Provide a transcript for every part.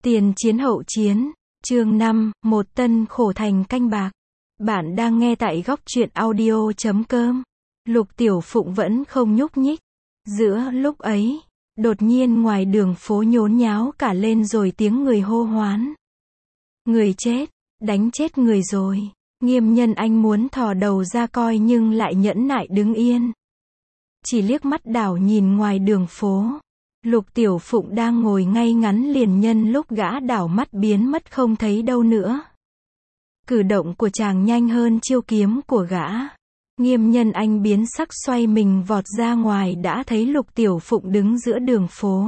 Tiền chiến hậu chiến, chương 5, một tân khổ thành canh bạc. Bạn đang nghe tại góc truyện audio.com. Lục Tiểu Phụng vẫn không nhúc nhích. Giữa lúc ấy, đột nhiên ngoài đường phố nhốn nháo cả lên rồi tiếng người hô hoán. Người chết, đánh chết người rồi. Nghiêm Nhân Anh muốn thò đầu ra coi nhưng lại nhẫn nại đứng yên. Chỉ liếc mắt đảo nhìn ngoài đường phố. Lục Tiểu Phụng đang ngồi ngay ngắn liền nhân lúc gã đảo mắt biến mất không thấy đâu nữa. Cử động của chàng nhanh hơn chiêu kiếm của gã. Nghiêm Nhân Anh biến sắc xoay mình vọt ra ngoài đã thấy Lục Tiểu Phụng đứng giữa đường phố.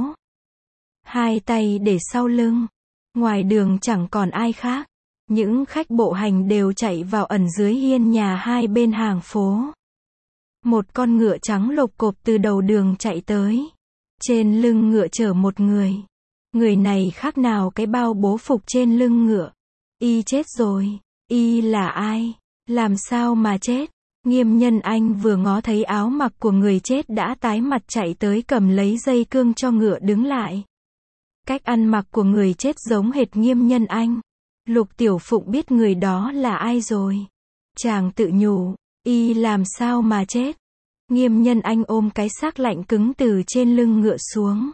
Hai tay để sau lưng. Ngoài đường chẳng còn ai khác. Những khách bộ hành đều chạy vào ẩn dưới hiên nhà hai bên hàng phố. Một con ngựa trắng lộc cộp từ đầu đường chạy tới. Trên lưng ngựa chở một người. Người này khác nào cái bao bố phục trên lưng ngựa. Y chết rồi. Y là ai? Làm sao mà chết? Nghiêm Nhân Anh vừa ngó thấy áo mặc của người chết đã tái mặt chạy tới cầm lấy dây cương cho ngựa đứng lại. Cách ăn mặc của người chết giống hệt Nghiêm Nhân Anh. Lục Tiểu Phụng biết người đó là ai rồi. Chàng tự nhủ, y làm sao mà chết? Nghiêm Nhân Anh ôm cái xác lạnh cứng từ trên lưng ngựa xuống.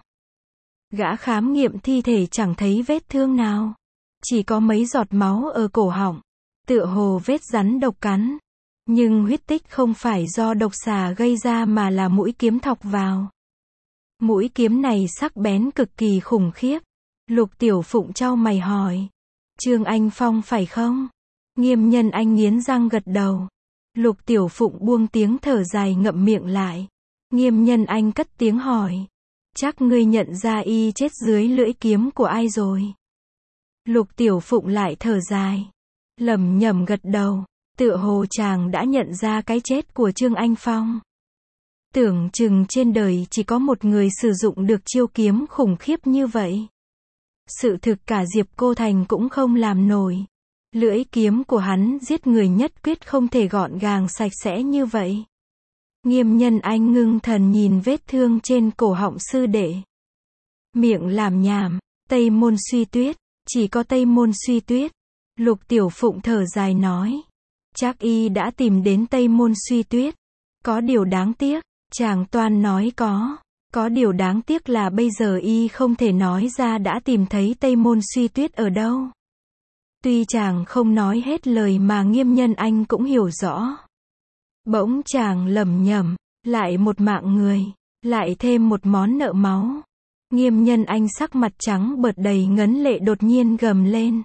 Gã khám nghiệm thi thể chẳng thấy vết thương nào. Chỉ có mấy giọt máu ở cổ họng. Tựa hồ vết rắn độc cắn. Nhưng huyết tích không phải do độc xà gây ra mà là mũi kiếm thọc vào. Mũi kiếm này sắc bén cực kỳ khủng khiếp. Lục Tiểu Phụng chau mày hỏi. Trương Anh Phong phải không? Nghiêm Nhân Anh nghiến răng gật đầu. Lục Tiểu Phụng buông tiếng thở dài ngậm miệng lại. Nghiêm Nhân Anh cất tiếng hỏi. Chắc ngươi nhận ra y chết dưới lưỡi kiếm của ai rồi? Lục Tiểu Phụng lại thở dài. Lẩm nhẩm gật đầu. Tựa hồ chàng đã nhận ra cái chết của Trương Anh Phong. Tưởng chừng trên đời chỉ có một người sử dụng được chiêu kiếm khủng khiếp như vậy. Sự thực cả Diệp Cô Thành cũng không làm nổi. Lưỡi kiếm của hắn giết người nhất quyết không thể gọn gàng sạch sẽ như vậy. Nghiêm Nhân Anh ngưng thần nhìn vết thương trên cổ họng sư đệ. Miệng làm nhảm, Tây Môn Suy Tuyết, chỉ có Tây Môn Suy Tuyết. Lục Tiểu Phụng thở dài nói. Chắc y đã tìm đến Tây Môn Suy Tuyết. Có điều đáng tiếc, chàng toan nói có điều đáng tiếc là bây giờ y không thể nói ra đã tìm thấy Tây Môn Suy Tuyết ở đâu. Tuy chàng không nói hết lời mà Nghiêm Nhân Anh cũng hiểu rõ. Bỗng chàng lẩm nhẩm, lại một mạng người, lại thêm một món nợ máu. Nghiêm Nhân Anh sắc mặt trắng bợt đầy ngấn lệ đột nhiên gầm lên.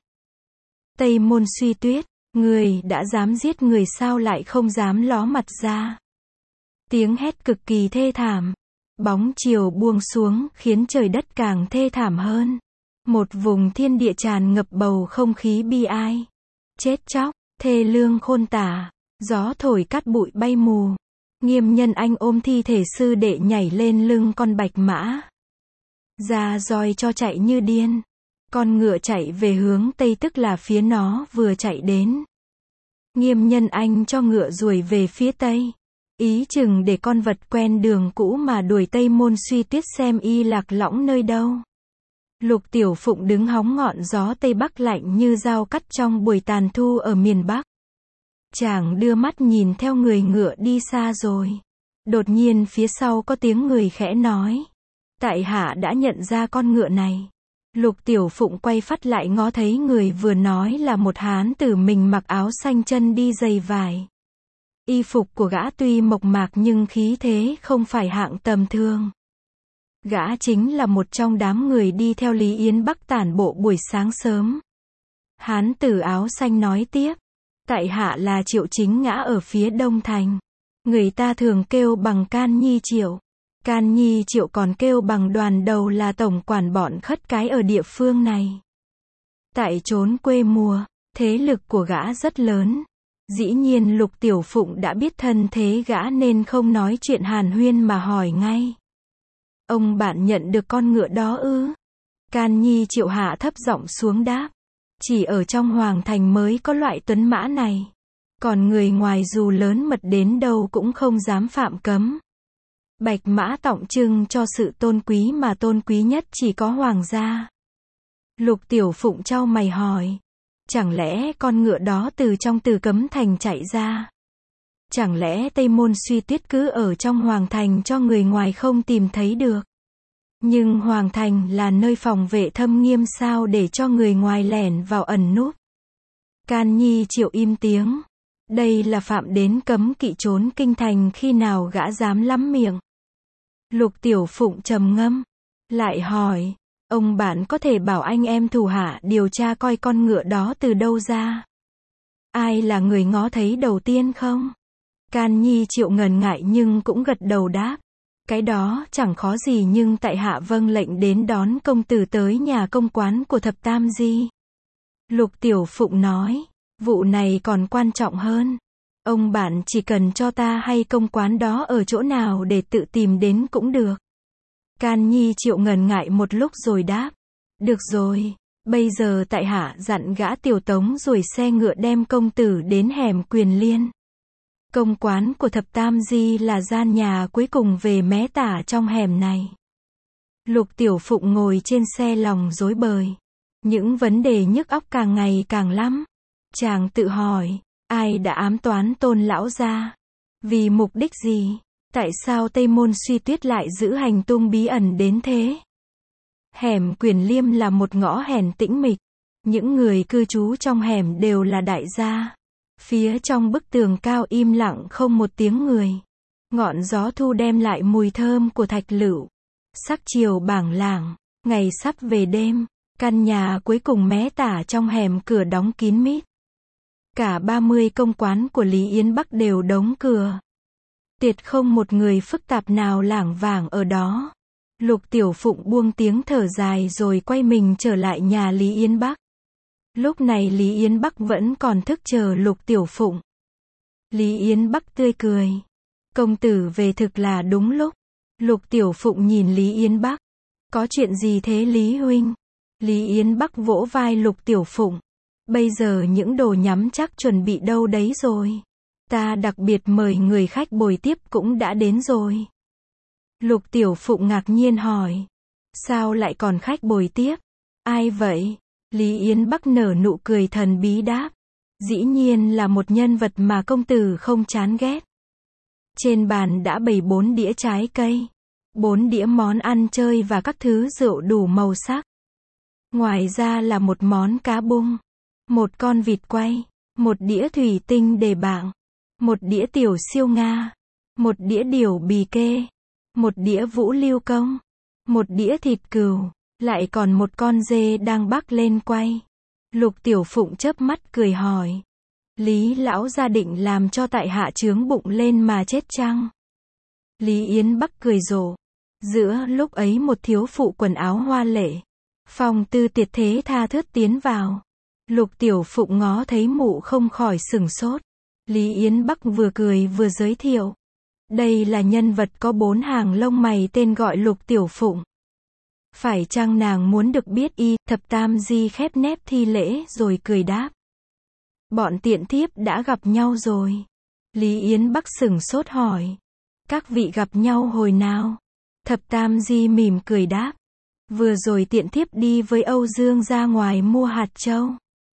Tây Môn Suy Tuyết, người đã dám giết người sao lại không dám ló mặt ra. Tiếng hét cực kỳ thê thảm. Bóng chiều buông xuống khiến trời đất càng thê thảm hơn. Một vùng thiên địa tràn ngập bầu không khí bi ai. Chết chóc, thê lương khôn tả. Gió thổi cát bụi bay mù. Nghiêm Nhân Anh ôm thi thể sư đệ nhảy lên lưng con bạch mã. Ra roi cho chạy như điên. Con ngựa chạy về hướng tây tức là phía nó vừa chạy đến. Nghiêm Nhân Anh cho ngựa ruồi về phía tây. Ý chừng để con vật quen đường cũ mà đuổi Tây Môn Suy Tuyết xem y lạc lõng nơi đâu. Lục Tiểu Phụng đứng hóng ngọn gió Tây Bắc lạnh như dao cắt trong buổi tàn thu ở miền Bắc. Chàng đưa mắt nhìn theo người ngựa đi xa rồi. Đột nhiên phía sau có tiếng người khẽ nói. Tại hạ đã nhận ra con ngựa này. Lục Tiểu Phụng quay phát lại ngó thấy người vừa nói là một hán tử mình mặc áo xanh chân đi giày vải. Y phục của gã tuy mộc mạc nhưng khí thế không phải hạng tầm thường. Gã chính là một trong đám người đi theo Lý Yến Bắc tản bộ buổi sáng sớm. Hán tử áo xanh nói tiếp. Tại hạ là Triệu Chính Ngã ở phía Đông Thành. Người ta thường kêu bằng Can Nhi Triệu. Can Nhi Triệu còn kêu bằng Đoàn Đầu là tổng quản bọn khất cái ở địa phương này. Tại chốn quê mùa, thế lực của gã rất lớn. Dĩ nhiên Lục Tiểu Phụng đã biết thân thế gã nên không nói chuyện hàn huyên mà hỏi ngay. Ông bạn nhận được con ngựa đó ư? Can Nhi Triệu hạ thấp giọng xuống đáp. Chỉ ở trong Hoàng Thành mới có loại tuấn mã này. Còn người ngoài dù lớn mật đến đâu cũng không dám phạm cấm. Bạch mã tượng trưng cho sự tôn quý mà tôn quý nhất chỉ có hoàng gia. Lục Tiểu Phụng chau mày hỏi. Chẳng lẽ con ngựa đó từ trong Từ Cấm Thành chạy ra? Chẳng lẽ Tây Môn Suy Tuyết cứ ở trong Hoàng Thành cho người ngoài không tìm thấy được? Nhưng Hoàng Thành là nơi phòng vệ thâm nghiêm sao để cho người ngoài lẻn vào ẩn núp? Can Nhi Triệu im tiếng. Đây là phạm đến cấm kỵ trốn kinh thành, khi nào gã dám lắm miệng? Lục Tiểu Phụng trầm ngâm, lại hỏi, ông bạn có thể bảo anh em thủ hạ điều tra coi con ngựa đó từ đâu ra? Ai là người ngó thấy đầu tiên không? Can Nhi Triệu ngần ngại nhưng cũng gật đầu đáp. Cái đó chẳng khó gì, nhưng tại hạ vâng lệnh đến đón công tử tới nhà công quán của Thập Tam Di. Lục Tiểu Phụng nói, vụ này còn quan trọng hơn. Ông bạn chỉ cần cho ta hay công quán đó ở chỗ nào để tự tìm đến cũng được. Can Nhi Triệu ngần ngại một lúc rồi đáp. Được rồi, bây giờ tại hạ dặn gã Tiểu Tống rồi xe ngựa đem công tử đến hẻm Quyền Liên. Công quán của Thập Tam Di là gian nhà cuối cùng về mé tả trong hẻm này. Lục Tiểu Phụng ngồi trên xe lòng rối bời. Những vấn đề nhức óc càng ngày càng lắm. Chàng tự hỏi, ai đã ám toán Tôn lão gia? Vì mục đích gì? Tại sao Tây Môn Suy Tuyết lại giữ hành tung bí ẩn đến thế? Hẻm Quyền Liêm là một ngõ hẻm tĩnh mịch. Những người cư trú trong hẻm đều là đại gia. Phía trong bức tường cao im lặng không một tiếng người. Ngọn gió thu đem lại mùi thơm của thạch lựu. Sắc chiều bảng lảng, ngày sắp về đêm, căn nhà cuối cùng mé tả trong hẻm cửa đóng kín mít. Cả 30 công quán của Lý Yến Bắc đều đóng cửa. Tuyệt không một người phức tạp nào lảng vảng ở đó. Lục Tiểu Phụng buông tiếng thở dài rồi quay mình trở lại nhà Lý Yến Bắc. Lúc này Lý Yến Bắc vẫn còn thức chờ Lục Tiểu Phụng. Lý Yến Bắc tươi cười. Công tử về thực là đúng lúc. Lục Tiểu Phụng nhìn Lý Yến Bắc. Có chuyện gì thế Lý huynh? Lý Yến Bắc vỗ vai Lục Tiểu Phụng. Bây giờ những đồ nhắm chắc chuẩn bị đâu đấy rồi? Ta đặc biệt mời người khách bồi tiếp cũng đã đến rồi. Lục Tiểu Phụng ngạc nhiên hỏi. Sao lại còn khách bồi tiếp? Ai vậy? Lý Yến Bắc nở nụ cười thần bí đáp. Dĩ nhiên là một nhân vật mà công tử không chán ghét. Trên bàn đã bày 4 đĩa trái cây, 4 đĩa món ăn chơi và các thứ rượu đủ màu sắc. Ngoài ra là một món cá bung, một con vịt quay, một đĩa thủy tinh đề bảng, một đĩa tiểu siêu Nga, một đĩa điểu bì kê, một đĩa vũ lưu công, một đĩa thịt cừu, lại còn một con dê đang bắc lên quay. Lục Tiểu Phụng chớp mắt cười hỏi. Lý lão gia định làm cho tại hạ chướng bụng lên mà chết chăng? Lý Yến Bắc cười rộ. Giữa lúc ấy một thiếu phụ quần áo hoa lệ, phong tư tiệt thế tha thướt tiến vào. Lục Tiểu Phụng ngó thấy mụ không khỏi sửng sốt. Lý Yến Bắc vừa cười vừa giới thiệu. Đây là nhân vật có 4 hàng lông mày tên gọi Lục Tiểu Phụng. Phải chăng nàng muốn được biết y? Thập Tam Di khép nép thi lễ rồi cười đáp. Bọn tiện thiếp đã gặp nhau rồi. Lý Yến Bắc sửng sốt hỏi. Các vị gặp nhau hồi nào? Thập Tam Di mỉm cười đáp. Vừa rồi tiện thiếp đi với Âu Dương ra ngoài mua hạt châu.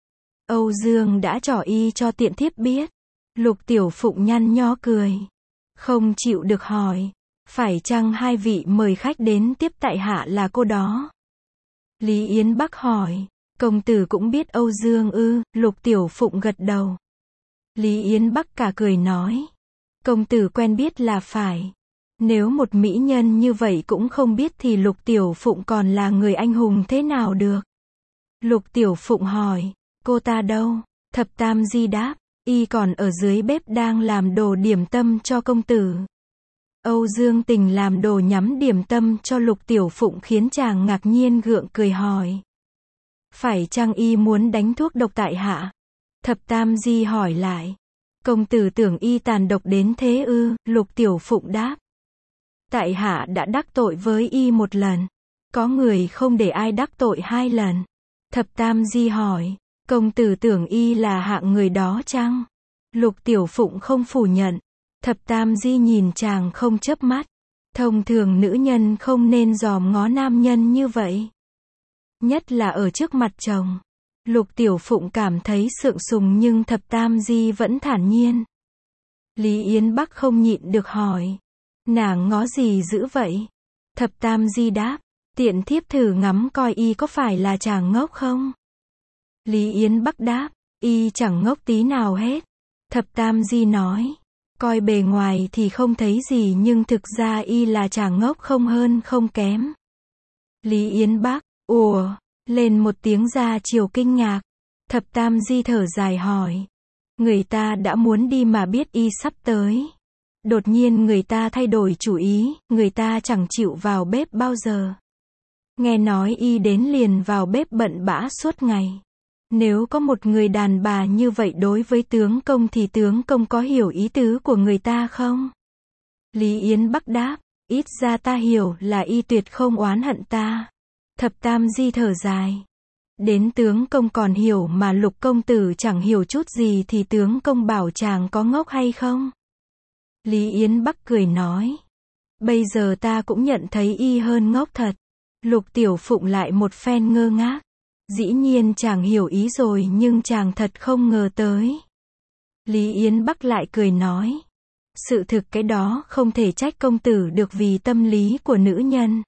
Âu Dương đã trỏ y cho tiện thiếp biết. Lục Tiểu Phụng nhăn nhó cười. Không chịu được hỏi. Phải chăng hai vị mời khách đến tiếp tại hạ là cô đó? Lý Yến Bắc hỏi. Công tử cũng biết Âu Dương ư? Lục Tiểu Phụng gật đầu. Lý Yến Bắc cả cười nói. Công tử quen biết là phải. Nếu một mỹ nhân như vậy cũng không biết thì Lục Tiểu Phụng còn là người anh hùng thế nào được? Lục Tiểu Phụng hỏi. Cô ta đâu? Thập Tam Di đáp. Y còn ở dưới bếp đang làm đồ điểm tâm cho công tử. Âu Dương Tình làm đồ nhắm điểm tâm cho Lục Tiểu Phụng khiến chàng ngạc nhiên gượng cười hỏi. Phải chăng y muốn đánh thuốc độc tại hạ? Thập Tam Di hỏi lại. Công tử tưởng y tàn độc đến thế ư? Lục Tiểu Phụng đáp. Tại hạ đã đắc tội với y một lần. Có người không để ai đắc tội 2 lần. Thập Tam Di hỏi. Công tử tưởng y là hạng người đó chăng? Lục Tiểu Phụng không phủ nhận. Thập Tam Di nhìn chàng không chớp mắt. Thông thường nữ nhân không nên dòm ngó nam nhân như vậy. Nhất là ở trước mặt chồng. Lục Tiểu Phụng cảm thấy sượng sùng nhưng Thập Tam Di vẫn thản nhiên. Lý Yến Bắc không nhịn được hỏi. Nàng ngó gì dữ vậy? Thập Tam Di đáp. Tiện thiếp thử ngắm coi y có phải là chàng ngốc không? Lý Yến Bắc đáp. Y chẳng ngốc tí nào hết. Thập Tam Di nói. Coi bề ngoài thì không thấy gì nhưng thực ra y là chàng ngốc không hơn không kém. Lý Yến Bắc. Ủa, lên một tiếng ra chiều kinh ngạc. Thập Tam Di thở dài hỏi. Người ta đã muốn đi mà biết y sắp tới. Đột nhiên người ta thay đổi chủ ý, người ta chẳng chịu vào bếp bao giờ. Nghe nói y đến liền vào bếp bận bã suốt ngày. Nếu có một người đàn bà như vậy đối với tướng công thì tướng công có hiểu ý tứ của người ta không? Lý Yến Bắc đáp, ít ra ta hiểu là y tuyệt không oán hận ta. Thập Tam Di thở dài. Đến tướng công còn hiểu mà Lục công tử chẳng hiểu chút gì thì tướng công bảo chàng có ngốc hay không? Lý Yến Bắc cười nói. Bây giờ ta cũng nhận thấy y hơn ngốc thật. Lục Tiểu Phụng lại một phen ngơ ngác. Dĩ nhiên chàng hiểu ý rồi nhưng chàng thật không ngờ tới. Lý Yến Bắc lại cười nói. Sự thực cái đó không thể trách công tử được vì tâm lý của nữ nhân.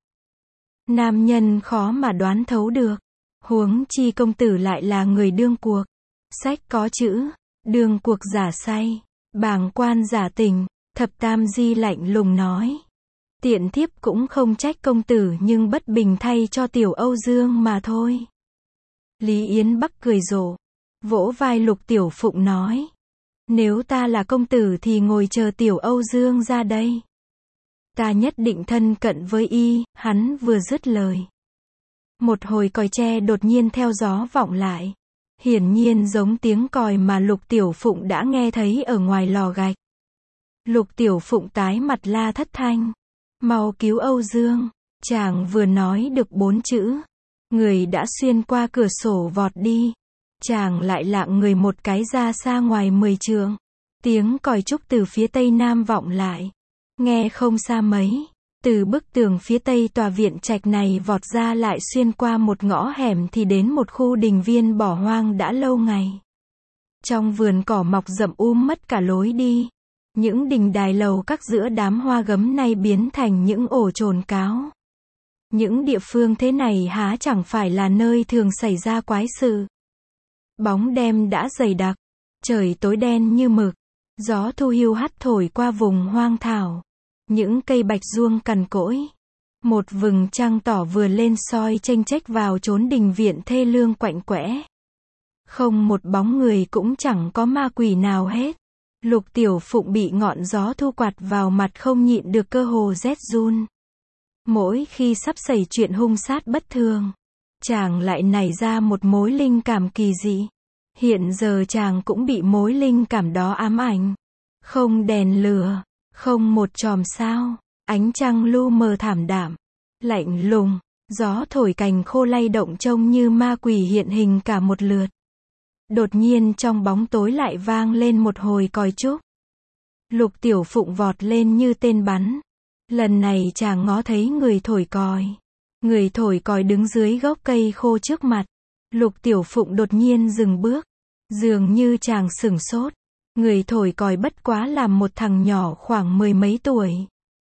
Nam nhân khó mà đoán thấu được. Huống chi công tử lại là người đương cuộc. Sách có chữ, đương cuộc giả say, bàng quan giả tình. Thập Tam Di lạnh lùng nói. Tiện thiếp cũng không trách công tử nhưng bất bình thay cho Tiểu Âu Dương mà thôi. Lý Yến Bắc cười rộ. Vỗ vai Lục Tiểu Phụng nói. Nếu ta là công tử thì ngồi chờ Tiểu Âu Dương ra đây. Ta nhất định thân cận với y, hắn vừa dứt lời. Một hồi còi tre đột nhiên theo gió vọng lại. Hiển nhiên giống tiếng còi mà Lục Tiểu Phụng đã nghe thấy ở ngoài lò gạch. Lục Tiểu Phụng tái mặt la thất thanh. Mau cứu Âu Dương. Chàng vừa nói được 4 chữ. Người đã xuyên qua cửa sổ vọt đi. Chàng lại lạng người một cái ra xa ngoài 10 trượng. Tiếng còi trúc từ phía tây nam vọng lại. Nghe không xa mấy. Từ bức tường phía tây tòa viện trạch này vọt ra lại xuyên qua một ngõ hẻm thì đến một khu đình viên bỏ hoang đã lâu ngày. Trong vườn cỏ mọc rậm mất cả lối đi. Những đình đài lầu các giữa đám hoa gấm nay biến thành những ổ chồn cáo. Những địa phương thế này há chẳng phải là nơi thường xảy ra quái sự. Bóng đêm đã dày đặc, trời tối đen như mực, gió thu hiu hắt thổi qua vùng hoang thảo. Những cây bạch ruông cằn cỗi. Một vầng trăng tỏ vừa lên soi chênh chếch vào chốn đình viện thê lương quạnh quẽ. Không một bóng người cũng chẳng có ma quỷ nào hết. Lục Tiểu Phụng bị ngọn gió thu quạt vào mặt không nhịn được cơ hồ rét run. Mỗi khi sắp xảy chuyện hung sát bất thường, chàng lại nảy ra một mối linh cảm kỳ dị. Hiện giờ chàng cũng bị mối linh cảm đó ám ảnh. Không đèn lửa, không một chòm sao, ánh trăng lu mờ thảm đạm, lạnh lùng, gió thổi cành khô lay động trông như ma quỷ hiện hình cả một lượt. Đột nhiên trong bóng tối lại vang lên một hồi còi trúc. Lục Tiểu Phụng vọt lên như tên bắn. Lần này chàng ngó thấy người thổi còi. Người thổi còi đứng dưới gốc cây khô trước mặt. Lục Tiểu Phụng đột nhiên dừng bước. Dường như chàng sửng sốt. Người thổi còi bất quá là một thằng nhỏ khoảng 10 mấy tuổi.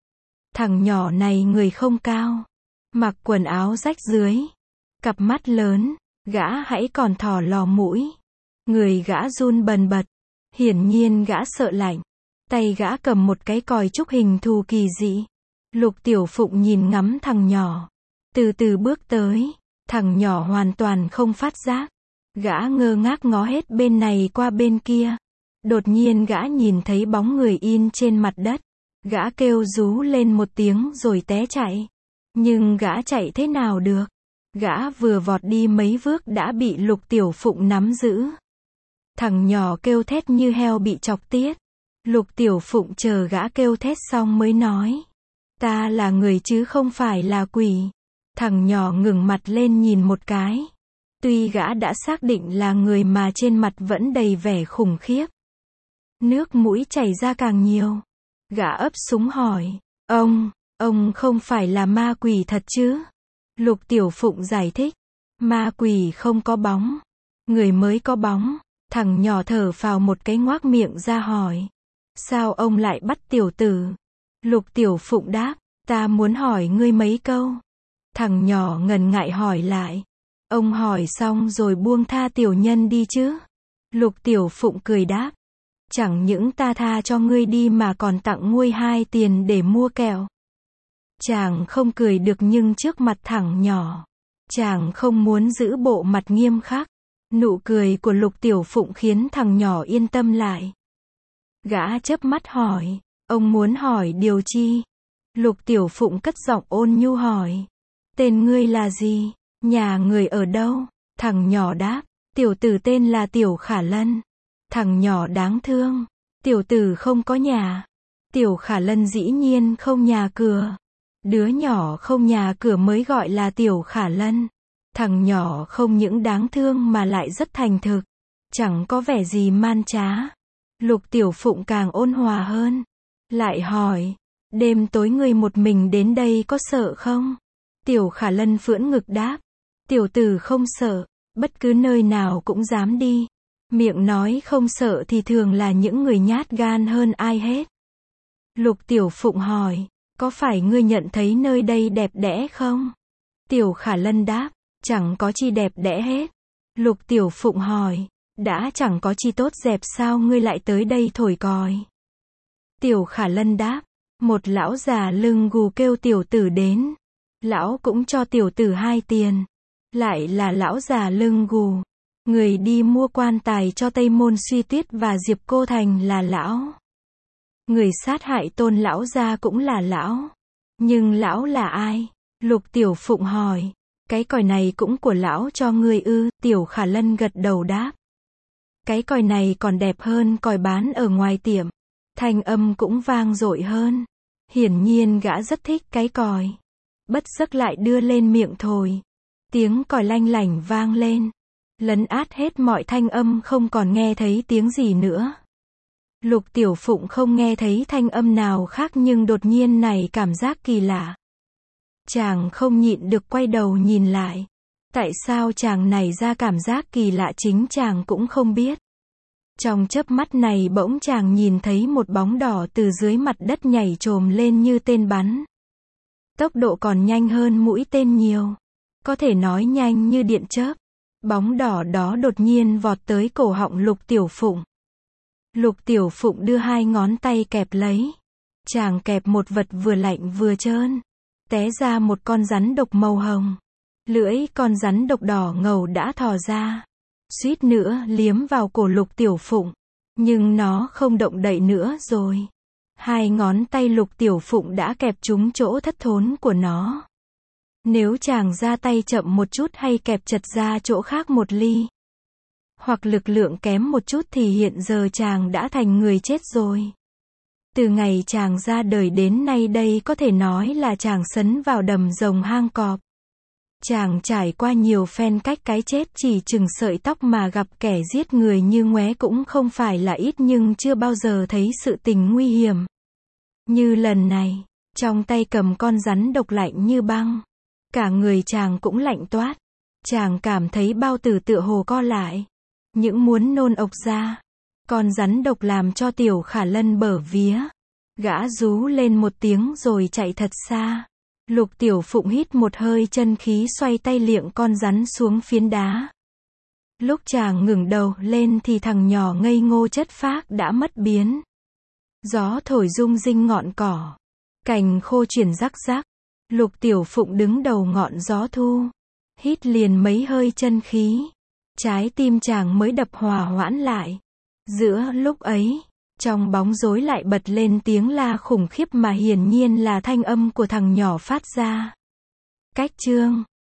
Thằng nhỏ này người không cao. Mặc quần áo rách rưới. Cặp mắt lớn. Gã hãy còn thò lò mũi. Người gã run bần bật. Hiển nhiên gã sợ lạnh. Tay gã cầm một cái còi trúc hình thù kỳ dị. Lục Tiểu Phụng nhìn ngắm thằng nhỏ. Từ từ bước tới. Thằng nhỏ hoàn toàn không phát giác. Gã ngơ ngác ngó hết bên này qua bên kia. Đột nhiên gã nhìn thấy bóng người in trên mặt đất. Gã kêu rú lên một tiếng rồi té chạy. Nhưng gã chạy thế nào được? Gã vừa vọt đi mấy bước đã bị Lục Tiểu Phụng nắm giữ. Thằng nhỏ kêu thét như heo bị chọc tiết. Lục Tiểu Phụng chờ gã kêu thét xong mới nói. Ta là người chứ không phải là quỷ. Thằng nhỏ ngừng mặt lên nhìn một cái. Tuy gã đã xác định là người mà trên mặt vẫn đầy vẻ khủng khiếp. Nước mũi chảy ra càng nhiều. Gã ấp súng hỏi. Ông không phải là ma quỷ thật chứ? Lục Tiểu Phụng giải thích. Ma quỷ không có bóng, người mới có bóng. Thằng nhỏ thở phào một cái ngoác miệng ra hỏi. Sao ông lại bắt tiểu tử? Lục Tiểu Phụng đáp, ta muốn hỏi ngươi mấy câu. Thằng nhỏ ngần ngại hỏi lại. Ông hỏi xong rồi buông tha tiểu nhân đi chứ? Lục Tiểu Phụng cười đáp. Chẳng những ta tha cho ngươi đi mà còn tặng ngươi 2 tiền để mua kẹo. Chàng không cười được nhưng trước mặt thằng nhỏ, chàng không muốn giữ bộ mặt nghiêm khắc. Nụ cười của Lục Tiểu Phụng khiến thằng nhỏ yên tâm lại. Gã chớp mắt hỏi, ông muốn hỏi điều chi? Lục Tiểu Phụng cất giọng ôn nhu hỏi. Tên ngươi là gì? Nhà người ở đâu? Thằng nhỏ đáp, tiểu tử tên là Tiểu Khả Lân. Thằng nhỏ đáng thương, tiểu tử không có nhà. Tiểu Khả Lân dĩ nhiên không nhà cửa. Đứa nhỏ không nhà cửa mới gọi là Tiểu Khả Lân. Thằng nhỏ không những đáng thương mà lại rất thành thực. Chẳng có vẻ gì man trá. Lục Tiểu Phụng càng ôn hòa hơn. Lại hỏi, đêm tối ngươi một mình đến đây có sợ không? Tiểu Khả Lân phưỡn ngực đáp, tiểu tử không sợ, bất cứ nơi nào cũng dám đi. Miệng nói không sợ thì thường là những người nhát gan hơn ai hết. Lục Tiểu Phụng hỏi, có phải ngươi nhận thấy nơi đây đẹp đẽ không? Tiểu Khả Lân đáp, chẳng có chi đẹp đẽ hết. Lục Tiểu Phụng hỏi, đã chẳng có chi tốt đẹp sao ngươi lại tới đây thổi còi? Tiểu Khả Lân đáp, một lão già lưng gù kêu tiểu tử đến. Lão cũng cho tiểu tử 2 tiền. Lại là lão già lưng gù. Người đi mua quan tài cho Tây Môn Suy Tuyết và Diệp Cô Thành là lão. Người sát hại Tôn lão gia cũng là lão. Nhưng lão là ai? Lục Tiểu Phụng hỏi. Cái còi này cũng của lão cho ngươi ư? Tiểu Khả Lân gật đầu đáp. Cái còi này còn đẹp hơn còi bán ở ngoài tiệm. Thanh âm cũng vang dội hơn. Hiển nhiên gã rất thích cái còi. Bất giấc lại đưa lên miệng thổi. Tiếng còi lanh lảnh vang lên. Lấn át hết mọi thanh âm, không còn nghe thấy tiếng gì nữa. Lục Tiểu Phụng không nghe thấy thanh âm nào khác nhưng đột nhiên này cảm giác kỳ lạ. Chàng không nhịn được quay đầu nhìn lại. Tại sao chàng này ra cảm giác kỳ lạ chính chàng cũng không biết. Trong chớp mắt này bỗng chàng nhìn thấy một bóng đỏ từ dưới mặt đất nhảy chồm lên như tên bắn. Tốc độ còn nhanh hơn mũi tên nhiều. Có thể nói nhanh như điện chớp. Bóng đỏ đó đột nhiên vọt tới cổ họng Lục Tiểu Phụng. Lục Tiểu Phụng đưa 2 ngón tay kẹp lấy. Chàng kẹp một vật vừa lạnh vừa trơn. Té ra một con rắn độc màu hồng. Lưỡi con rắn độc đỏ ngầu đã thò ra. Suýt nữa liếm vào cổ Lục Tiểu Phụng. Nhưng nó không động đậy nữa rồi. 2 ngón tay Lục Tiểu Phụng đã kẹp trúng chỗ thất thốn của nó. Nếu chàng ra tay chậm một chút hay kẹp chật ra chỗ khác một ly, hoặc lực lượng kém một chút thì hiện giờ chàng đã thành người chết rồi. Từ ngày chàng ra đời đến nay đây có thể nói là chàng sấn vào đầm rồng hang cọp. Chàng trải qua nhiều phen cách cái chết chỉ chừng sợi tóc mà gặp kẻ giết người như ngoé cũng không phải là ít nhưng chưa bao giờ thấy sự tình nguy hiểm. Như lần này, trong tay cầm con rắn độc lạnh như băng. Cả người chàng cũng lạnh toát. Chàng cảm thấy bao tử tựa hồ co lại. Những muốn nôn ộc ra. Con rắn độc làm cho Tiểu Khả Lân bở vía. Gã rú lên một tiếng rồi chạy thật xa. Lục Tiểu Phụng hít một hơi chân khí xoay tay liệng con rắn xuống phiến đá. Lúc chàng ngẩng đầu lên thì thằng nhỏ ngây ngô chất phác đã mất biến. Gió thổi rung rinh ngọn cỏ. Cành khô chuyển rắc rắc. Lục Tiểu Phụng đứng đầu ngọn gió thu. Hít liền mấy hơi chân khí. Trái tim chàng mới đập hòa hoãn lại. Giữa lúc ấy, trong bóng rối lại bật lên tiếng la khủng khiếp mà hiển nhiên là thanh âm của thằng nhỏ phát ra. Cách chương